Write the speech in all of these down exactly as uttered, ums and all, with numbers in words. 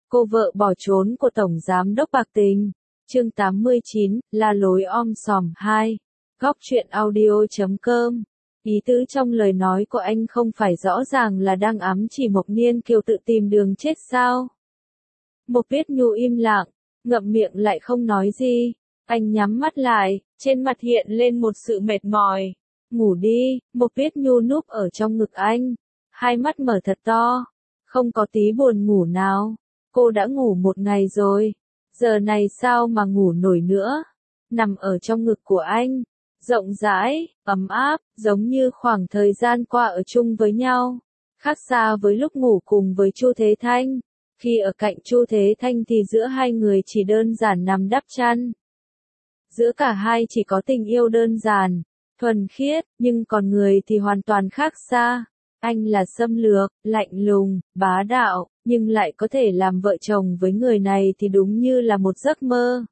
Cô vợ bỏ trốn của Tổng Giám đốc bạc tình. Chương tám mươi chín, La lối om sòm hai. Góc truyện audio chấm com. Ý tứ trong lời nói của anh không phải rõ ràng là đang ám chỉ Mộc Niên Kiều tự tìm đường chết sao? Mộc Viết Nhu im lặng, ngậm miệng lại không nói gì. Anh nhắm mắt lại, trên mặt hiện lên một sự mệt mỏi. Ngủ đi, Mộc Viết Nhu núp ở trong ngực anh. Hai mắt mở thật to, không có tí buồn ngủ nào. Cô đã ngủ một ngày rồi, giờ này sao mà ngủ nổi nữa? Nằm ở trong ngực của anh, rộng rãi, ấm áp, giống như khoảng thời gian qua ở chung với nhau. Khác xa với lúc ngủ cùng với Chu Thế Thanh. Khi ở cạnh Chu Thế Thanh thì giữa hai người chỉ đơn giản nằm đắp chăn. Giữa cả hai chỉ có tình yêu đơn giản, thuần khiết, nhưng còn người thì hoàn toàn khác xa. Anh là xâm lược, lạnh lùng, bá đạo, nhưng lại có thể làm vợ chồng với người này thì đúng như là một giấc mơ.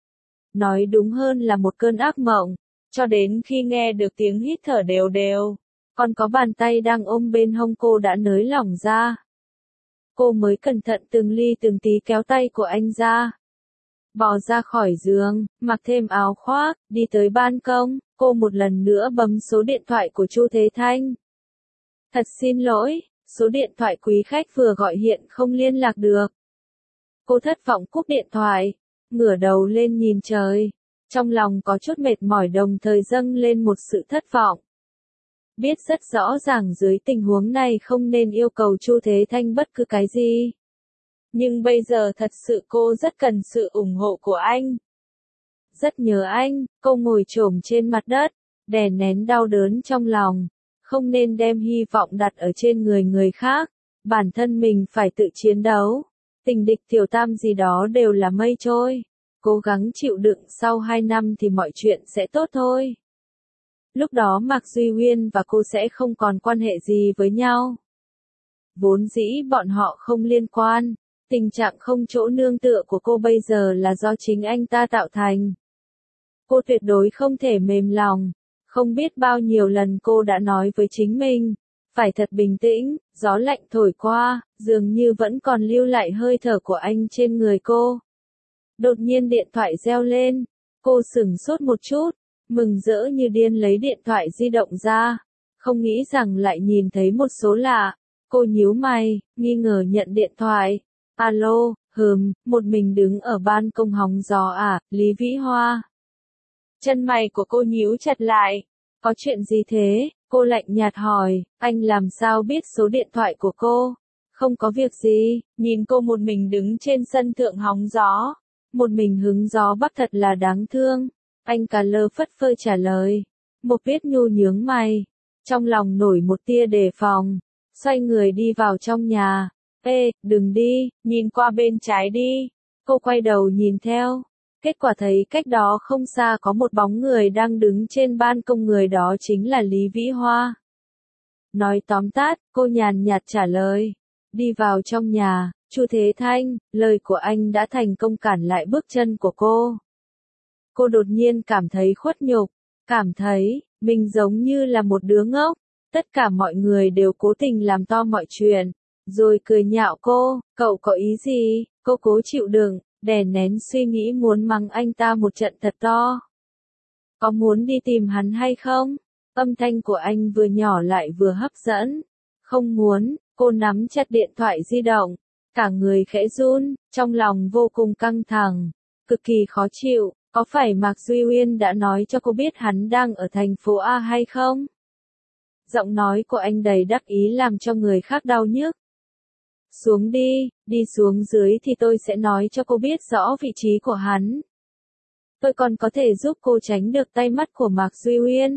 Nói đúng hơn là một cơn ác mộng, cho đến khi nghe được tiếng hít thở đều đều, còn có bàn tay đang ôm bên hông cô đã nới lỏng ra. Cô mới cẩn thận từng ly từng tí kéo tay của anh ra. Bò ra khỏi giường, mặc thêm áo khoác, đi tới ban công, cô một lần nữa bấm số điện thoại của Chu Thế Thanh. Thật xin lỗi, số điện thoại quý khách vừa gọi hiện không liên lạc được. Cô thất vọng cúp điện thoại, ngửa đầu lên nhìn trời, trong lòng có chút mệt mỏi đồng thời dâng lên một sự thất vọng. Biết rất rõ ràng dưới tình huống này không nên yêu cầu Chu Thế Thanh bất cứ cái gì. Nhưng bây giờ thật sự cô rất cần sự ủng hộ của anh. Rất nhớ anh, cô ngồi chồm trên mặt đất, đè nén đau đớn trong lòng. Không nên đem hy vọng đặt ở trên người người khác, bản thân mình phải tự chiến đấu. Tình địch tiểu tam gì đó đều là mây trôi. Cố gắng chịu đựng, sau hai năm thì mọi chuyện sẽ tốt thôi. Lúc đó Mạc Duy Uyên và cô sẽ không còn quan hệ gì với nhau. Vốn dĩ bọn họ không liên quan, tình trạng không chỗ nương tựa của cô bây giờ là do chính anh ta tạo thành. Cô tuyệt đối không thể mềm lòng. Không biết bao nhiêu lần cô đã nói với chính mình, phải thật bình tĩnh, gió lạnh thổi qua, dường như vẫn còn lưu lại hơi thở của anh trên người cô. Đột nhiên điện thoại reo lên, cô sửng sốt một chút, mừng rỡ như điên lấy điện thoại di động ra, không nghĩ rằng lại nhìn thấy một số lạ. Cô nhíu mày, nghi ngờ nhận điện thoại. Alo, hừm, một mình đứng ở ban công hóng gió à, Lý Vĩ Hoa. Chân mày của cô nhíu chặt lại. Có chuyện gì thế? Cô lạnh nhạt hỏi, anh làm sao biết số điện thoại của cô? Không có việc gì, nhìn cô một mình đứng trên sân thượng hóng gió. Một mình hứng gió bắc thật là đáng thương. Anh cà lơ phất phơ trả lời. Mộc Viết Nhu nhướng mày. Trong lòng nổi một tia đề phòng. Xoay người đi vào trong nhà. Ê, đừng đi, nhìn qua bên trái đi. Cô quay đầu nhìn theo. Kết quả thấy cách đó không xa có một bóng người đang đứng trên ban công, người đó chính là Lý Vĩ Hoa. Nói tóm tắt, cô nhàn nhạt trả lời. Đi vào trong nhà, Chu Thế Thanh, lời của anh đã thành công cản lại bước chân của cô. Cô đột nhiên cảm thấy khuất nhục, cảm thấy, mình giống như là một đứa ngốc. Tất cả mọi người đều cố tình làm to mọi chuyện, rồi cười nhạo cô, cậu có ý gì? Cô cố chịu đựng, đè nén suy nghĩ muốn mắng anh ta một trận thật to. Có muốn đi tìm hắn hay không? Âm thanh của anh vừa nhỏ lại vừa hấp dẫn. Không muốn, cô nắm chặt điện thoại di động, cả người khẽ run, trong lòng vô cùng căng thẳng, cực kỳ khó chịu. Có phải Mạc Duy Uyên đã nói cho cô biết hắn đang ở thành phố A hay không? Giọng nói của anh đầy đắc ý làm cho người khác đau nhức. Xuống đi, đi xuống dưới thì tôi sẽ nói cho cô biết rõ vị trí của hắn. Tôi còn có thể giúp cô tránh được tay mắt của Mạc Duy Uyên.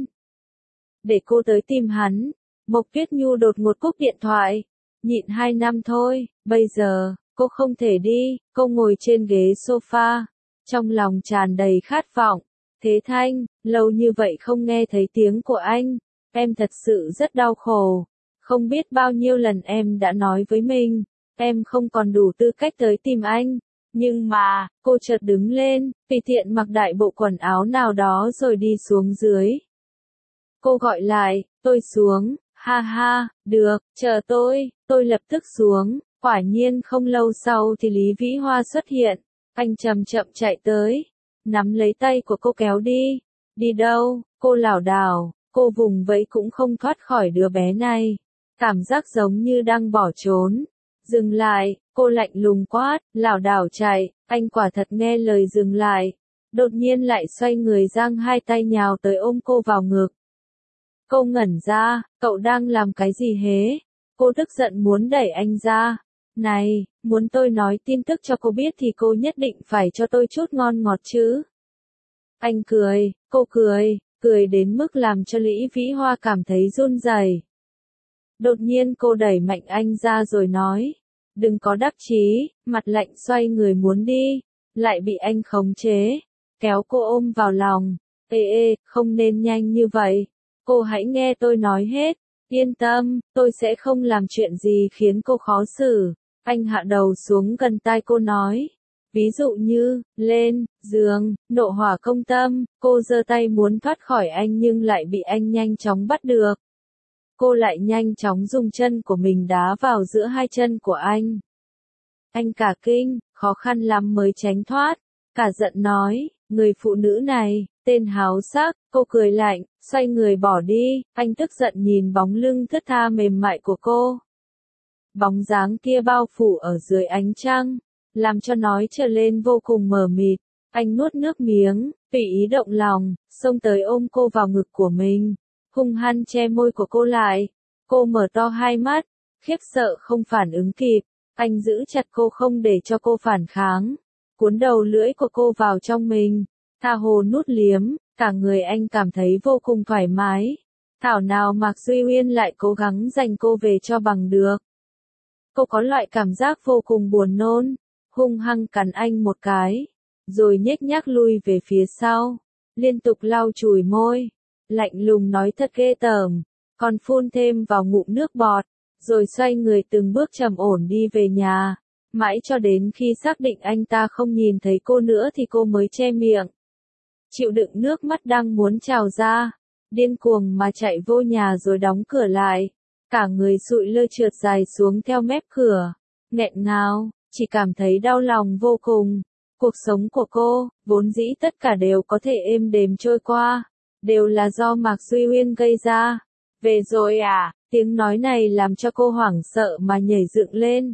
Để cô tới tìm hắn. Mộc Viết Nhu đột ngột cúp điện thoại. Nhịn hai năm thôi, bây giờ, cô không thể đi. Cô ngồi trên ghế sofa, trong lòng tràn đầy khát vọng. Thế Thanh, lâu như vậy không nghe thấy tiếng của anh. Em thật sự rất đau khổ. Không biết bao nhiêu lần em đã nói với mình, em không còn đủ tư cách tới tìm anh. Nhưng mà, cô chợt đứng lên, tùy tiện mặc đại bộ quần áo nào đó rồi đi xuống dưới. Cô gọi lại, tôi xuống, ha ha, được, chờ tôi, tôi lập tức xuống. Quả nhiên không lâu sau thì Lý Vĩ Hoa xuất hiện, anh chậm chậm chạy tới, nắm lấy tay của cô kéo đi. Đi đâu? Cô lảo đảo, cô vùng vẫy cũng không thoát khỏi đứa bé này. Cảm giác giống như đang bỏ trốn. Dừng lại, cô lạnh lùng quát, lảo đảo chạy, anh quả thật nghe lời dừng lại. Đột nhiên lại xoay người giang hai tay nhào tới ôm cô vào ngực. Cô ngẩn ra, cậu đang làm cái gì hế? Cô tức giận muốn đẩy anh ra. Này, muốn tôi nói tin tức cho cô biết thì cô nhất định phải cho tôi chút ngon ngọt chứ. Anh cười, cô cười, cười đến mức làm cho Lý Vĩ Hoa cảm thấy run rẩy. Đột nhiên cô đẩy mạnh anh ra rồi nói, đừng có đắc chí, mặt lạnh xoay người muốn đi, lại bị anh khống chế, kéo cô ôm vào lòng. Ê ê, không nên nhanh như vậy, cô hãy nghe tôi nói hết, yên tâm, tôi sẽ không làm chuyện gì khiến cô khó xử. Anh hạ đầu xuống gần tai cô nói, ví dụ như, lên, giường, nộ hỏa công tâm, cô giơ tay muốn thoát khỏi anh nhưng lại bị anh nhanh chóng bắt được. Cô lại nhanh chóng dùng chân của mình đá vào giữa hai chân của anh. Anh cả kinh, khó khăn lắm mới tránh thoát, cả giận nói, người phụ nữ này, tên háo sắc, cô cười lạnh, xoay người bỏ đi, anh tức giận nhìn bóng lưng thướt tha mềm mại của cô. Bóng dáng kia bao phủ ở dưới ánh trăng, làm cho nói trở lên vô cùng mờ mịt. Anh nuốt nước miếng, tùy ý động lòng, xông tới ôm cô vào ngực của mình, hung hăng che môi của cô lại. Cô mở to hai mắt, khiếp sợ không phản ứng kịp. Anh giữ chặt cô không để cho cô phản kháng, cuốn đầu lưỡi của cô vào trong mình, tha hồ nuốt liếm, cả người anh cảm thấy vô cùng thoải mái. Thảo nào Mạc Duy Uyên lại cố gắng giành cô về cho bằng được. Cô có loại cảm giác vô cùng buồn nôn, hung hăng cắn anh một cái, rồi nhếch nhác lui về phía sau, liên tục lau chùi môi, lạnh lùng nói thật ghê tởm, còn phun thêm vào ngụm nước bọt, rồi xoay người từng bước trầm ổn đi về nhà, mãi cho đến khi xác định anh ta không nhìn thấy cô nữa thì cô mới che miệng. Chịu đựng nước mắt đang muốn trào ra, điên cuồng mà chạy vô nhà rồi đóng cửa lại. Cả người sụi lơ trượt dài xuống theo mép cửa, nghẹn ngào, chỉ cảm thấy đau lòng vô cùng. Cuộc sống của cô, vốn dĩ tất cả đều có thể êm đềm trôi qua, đều là do Mạc Duy Uyên gây ra. Về rồi à, tiếng nói này làm cho cô hoảng sợ mà nhảy dựng lên.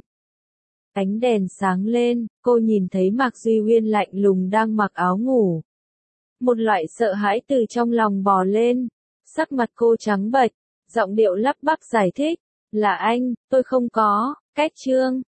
Ánh đèn sáng lên, cô nhìn thấy Mạc Duy Uyên lạnh lùng đang mặc áo ngủ. Một loại sợ hãi từ trong lòng bò lên, sắc mặt cô trắng bệch. Giọng điệu lắp bắp giải thích, là anh, tôi không có, cách trương,